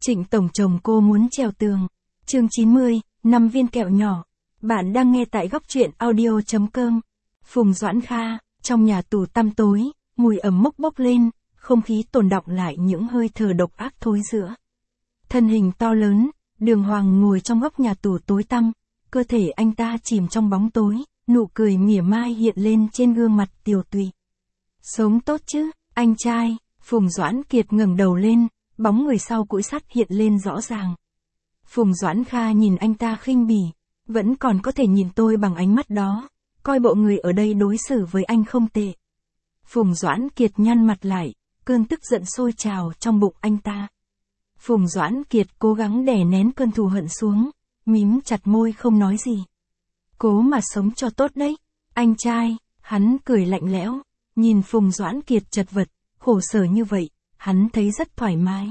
Trịnh tổng chồng cô muốn trèo tường. Chương 90, 5 viên kẹo nhỏ. Bạn đang nghe tại góc truyện audio.com. Phùng Doãn Kha, trong nhà tù tăm tối, mùi ẩm mốc bốc lên, không khí tồn đọng lại những hơi thở độc ác thối rữa. Thân hình to lớn, Đường Hoàng ngồi trong góc nhà tù tối tăm, cơ thể anh ta chìm trong bóng tối, nụ cười mỉa mai hiện lên trên gương mặt tiều tụy. Sống tốt chứ, anh trai. Phùng Doãn Kiệt ngẩng đầu lên, bóng người sau cũi sắt hiện lên rõ ràng. Phùng Doãn Kha nhìn anh ta khinh bỉ, vẫn còn có thể nhìn tôi bằng ánh mắt đó, coi bộ người ở đây đối xử với anh không tệ. Phùng Doãn Kiệt nhăn mặt lại, cơn tức giận sôi trào trong bụng anh ta. Phùng Doãn Kiệt cố gắng đè nén cơn thù hận xuống, mím chặt môi không nói gì. Cố mà sống cho tốt đấy, anh trai. Hắn cười lạnh lẽo, nhìn Phùng Doãn Kiệt chật vật, khổ sở như vậy, hắn thấy rất thoải mái.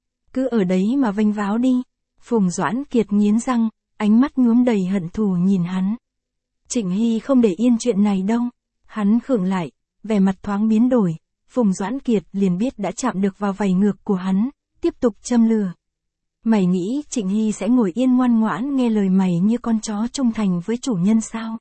Cứ ở đấy mà vênh váo đi. Phùng Doãn Kiệt nghiến răng, ánh mắt nhuốm đầy hận thù nhìn hắn. Trịnh Hy không để yên chuyện này đâu. Hắn khựng lại, vẻ mặt thoáng biến đổi. Phùng Doãn Kiệt liền biết đã chạm được vào vảy ngược của hắn, tiếp tục châm lửa. Mày nghĩ Trịnh Hy sẽ ngồi yên ngoan ngoãn nghe lời mày như con chó trung thành với chủ nhân sao?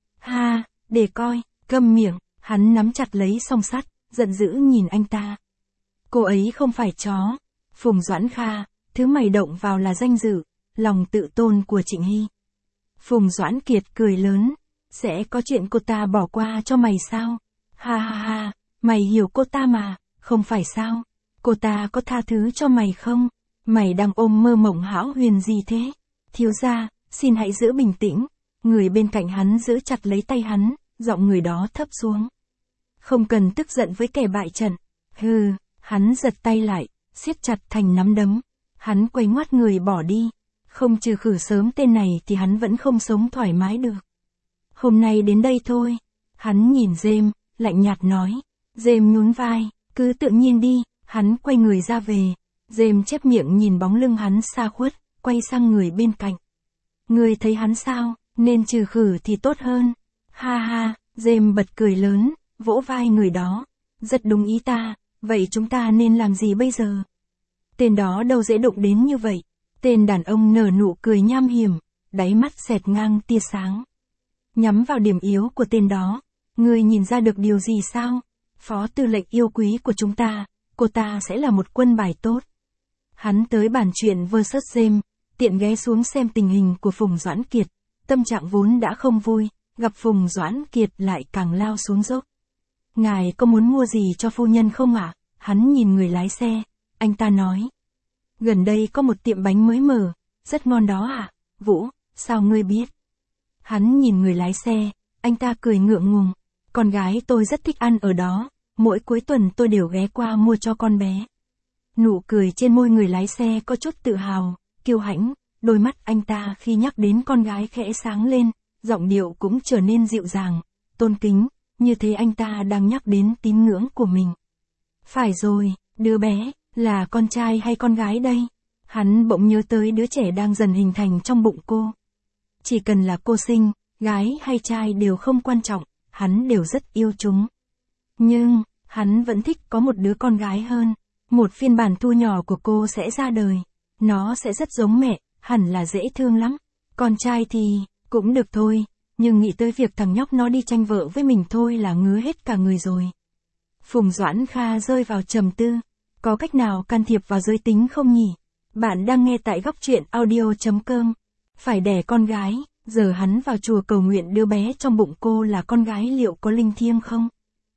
Ha, để coi, câm miệng. Hắn nắm chặt lấy song sắt, giận dữ nhìn anh ta. Cô ấy không phải chó. Phùng Doãn Kha, thứ mày động vào là danh dự, lòng tự tôn của Trịnh Hy. Phùng Doãn Kiệt cười lớn, sẽ có chuyện cô ta bỏ qua cho mày sao? Ha ha ha, mày hiểu cô ta mà, không phải sao? Cô ta có tha thứ cho mày không? Mày đang ôm mơ mộng hão huyền gì thế? Thiếu gia, xin hãy giữ bình tĩnh. Người bên cạnh hắn giữ chặt lấy tay hắn, giọng người đó thấp xuống. Không cần tức giận với kẻ bại trận. Hừ, hắn giật tay lại, siết chặt thành nắm đấm. Hắn quay ngoắt người bỏ đi. Không trừ khử sớm tên này thì hắn vẫn không sống thoải mái được. Hôm nay đến đây thôi. Hắn nhìn Dêm, lạnh nhạt nói. Dêm nhún vai, cứ tự nhiên đi. Hắn quay người ra về. Dêm chép miệng nhìn bóng lưng hắn xa khuất, quay sang người bên cạnh. Người thấy hắn sao, nên trừ khử thì tốt hơn. Ha ha, Dêm bật cười lớn, vỗ vai người đó. Rất đúng ý ta, vậy chúng ta nên làm gì bây giờ? Tên đó đâu dễ đụng đến như vậy. Tên đàn ông nở nụ cười nham hiểm, đáy mắt xẹt ngang tia sáng. Nhắm vào điểm yếu của tên đó. Người nhìn ra được điều gì sao? Phó tư lệnh yêu quý của chúng ta, cô ta sẽ là một quân bài tốt. Hắn tới bàn chuyện versus James, tiện ghé xuống xem tình hình của Phùng Doãn Kiệt. Tâm trạng vốn đã không vui, gặp Phùng Doãn Kiệt lại càng lao xuống dốc. Ngài có muốn mua gì cho phu nhân không ạ? Hắn nhìn người lái xe, anh ta nói. Gần đây có một tiệm bánh mới mở, rất ngon đó ạ. Vũ, sao ngươi biết? Hắn nhìn người lái xe, anh ta cười ngượng ngùng. Con gái tôi rất thích ăn ở đó, mỗi cuối tuần tôi đều ghé qua mua cho con bé. Nụ cười trên môi người lái xe có chút tự hào, kiêu hãnh, đôi mắt anh ta khi nhắc đến con gái khẽ sáng lên, giọng điệu cũng trở nên dịu dàng, tôn kính, như thế anh ta đang nhắc đến tín ngưỡng của mình. Phải rồi, đứa bé, là con trai hay con gái đây? Hắn bỗng nhớ tới đứa trẻ đang dần hình thành trong bụng cô. Chỉ cần là cô sinh, gái hay trai đều không quan trọng, hắn đều rất yêu chúng. Nhưng, hắn vẫn thích có một đứa con gái hơn. Một phiên bản thu nhỏ của cô sẽ ra đời. Nó sẽ rất giống mẹ, hẳn là dễ thương lắm. Con trai thì, cũng được thôi, nhưng nghĩ tới việc thằng nhóc nó đi tranh vợ với mình thôi là ngứa hết cả người rồi. Phùng Doãn Kha rơi vào trầm tư. Có cách nào can thiệp vào giới tính không nhỉ? Bạn đang nghe tại góc truyện audio.com. Phải đẻ con gái, giờ hắn vào chùa cầu nguyện đứa bé trong bụng cô là con gái liệu có linh thiêng không?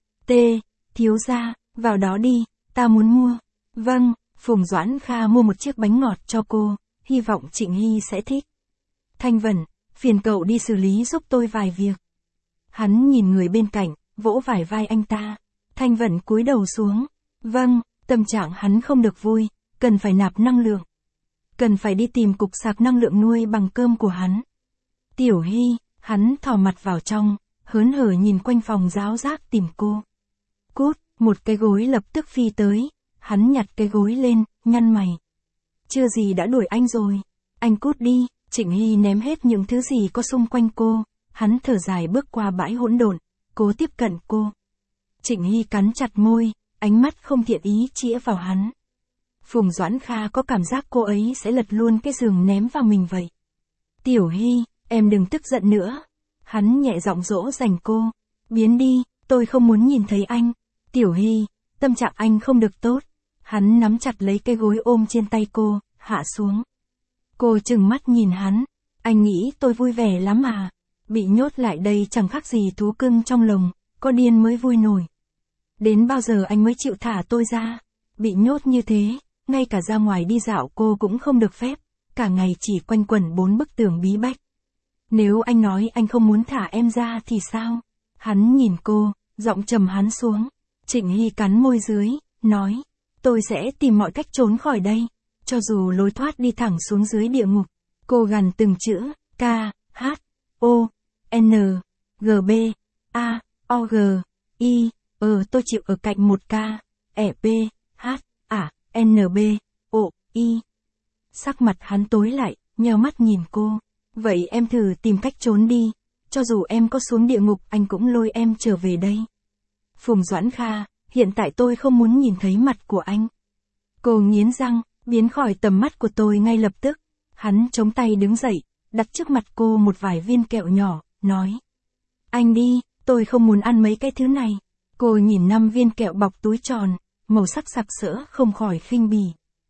Thiếu gia, vào đó đi. Ta muốn mua. Vâng, Phùng Doãn Kha mua một chiếc bánh ngọt cho cô, hy vọng Trịnh Hy sẽ thích. Thanh Vân, phiền cậu đi xử lý giúp tôi vài việc. Hắn nhìn người bên cạnh, vỗ vài vai anh ta. Thanh Vân cúi đầu xuống. Vâng, tâm trạng hắn không được vui, cần phải nạp năng lượng. Cần phải đi tìm cục sạc năng lượng nuôi bằng cơm của hắn. Tiểu Hy, hắn thò mặt vào trong, hớn hở nhìn quanh phòng ráo rác tìm cô. Cút. Một cái gối lập tức phi tới, hắn nhặt cái gối lên, nhăn mày. Chưa gì đã đuổi anh rồi, anh cút đi. Trịnh Hy ném hết những thứ gì có xung quanh cô, hắn thở dài bước qua bãi hỗn độn, cố tiếp cận cô. Trịnh Hy cắn chặt môi, ánh mắt không thiện ý chĩa vào hắn. Phùng Doãn Kha có cảm giác cô ấy sẽ lật luôn cái giường ném vào mình vậy. Tiểu Hy, em đừng tức giận nữa. Hắn nhẹ giọng dỗ dành cô. Biến đi, tôi không muốn nhìn thấy anh. Tiểu Hy, tâm trạng anh không được tốt. Hắn nắm chặt lấy cái gối ôm trên tay cô, hạ xuống. Cô trừng mắt nhìn hắn. Anh nghĩ tôi vui vẻ lắm à? Bị nhốt lại đây chẳng khác gì thú cưng trong lồng, có điên mới vui nổi. Đến bao giờ anh mới chịu thả tôi ra? Bị nhốt như thế, ngay cả ra ngoài đi dạo cô cũng không được phép, cả ngày chỉ quanh quẩn 4 bức tường bí bách. Nếu anh nói anh không muốn thả em ra thì sao? Hắn nhìn cô, giọng trầm hắn xuống. Trịnh Hy cắn môi dưới, nói, tôi sẽ tìm mọi cách trốn khỏi đây, cho dù lối thoát đi thẳng xuống dưới địa ngục. Cô gằn từng chữ, K, H, O, N, G, B, A, O, G, I, tôi chịu ở cạnh một K, E, P, H, A, N, B, O, I. Sắc mặt hắn tối lại, nheo mắt nhìn cô. Vậy em thử tìm cách trốn đi, cho dù em có xuống địa ngục anh cũng lôi em trở về đây. Phùng Doãn Kha, hiện tại tôi không muốn nhìn thấy mặt của anh. Cô nghiến răng, biến khỏi tầm mắt của tôi ngay lập tức. Hắn chống tay đứng dậy, đặt trước mặt cô một vài viên kẹo nhỏ, nói. Anh đi, tôi không muốn ăn mấy cái thứ này. Cô nhìn 5 viên kẹo bọc túi tròn, màu sắc sặc sỡ không khỏi khinh bỉ.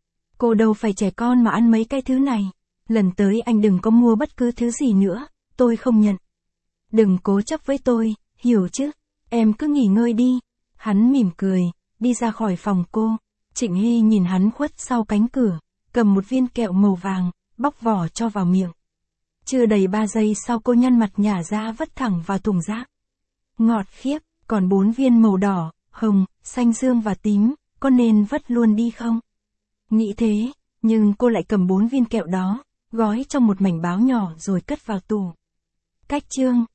Cô đâu phải trẻ con mà ăn mấy cái thứ này. Lần tới anh đừng có mua bất cứ thứ gì nữa, tôi không nhận. Đừng cố chấp với tôi, hiểu chứ? Em cứ nghỉ ngơi đi. Hắn mỉm cười, đi ra khỏi phòng cô. Trịnh Hy nhìn hắn khuất sau cánh cửa, cầm một viên kẹo màu vàng, bóc vỏ cho vào miệng. Chưa đầy 3 giây sau cô nhăn mặt nhả ra vứt thẳng vào thùng rác. Ngọt khiếp, còn 4 viên màu đỏ, hồng, xanh dương và tím, có nên vứt luôn đi không? Nghĩ thế, nhưng cô lại cầm 4 viên kẹo đó, gói trong một mảnh báo nhỏ rồi cất vào tủ. Cách chương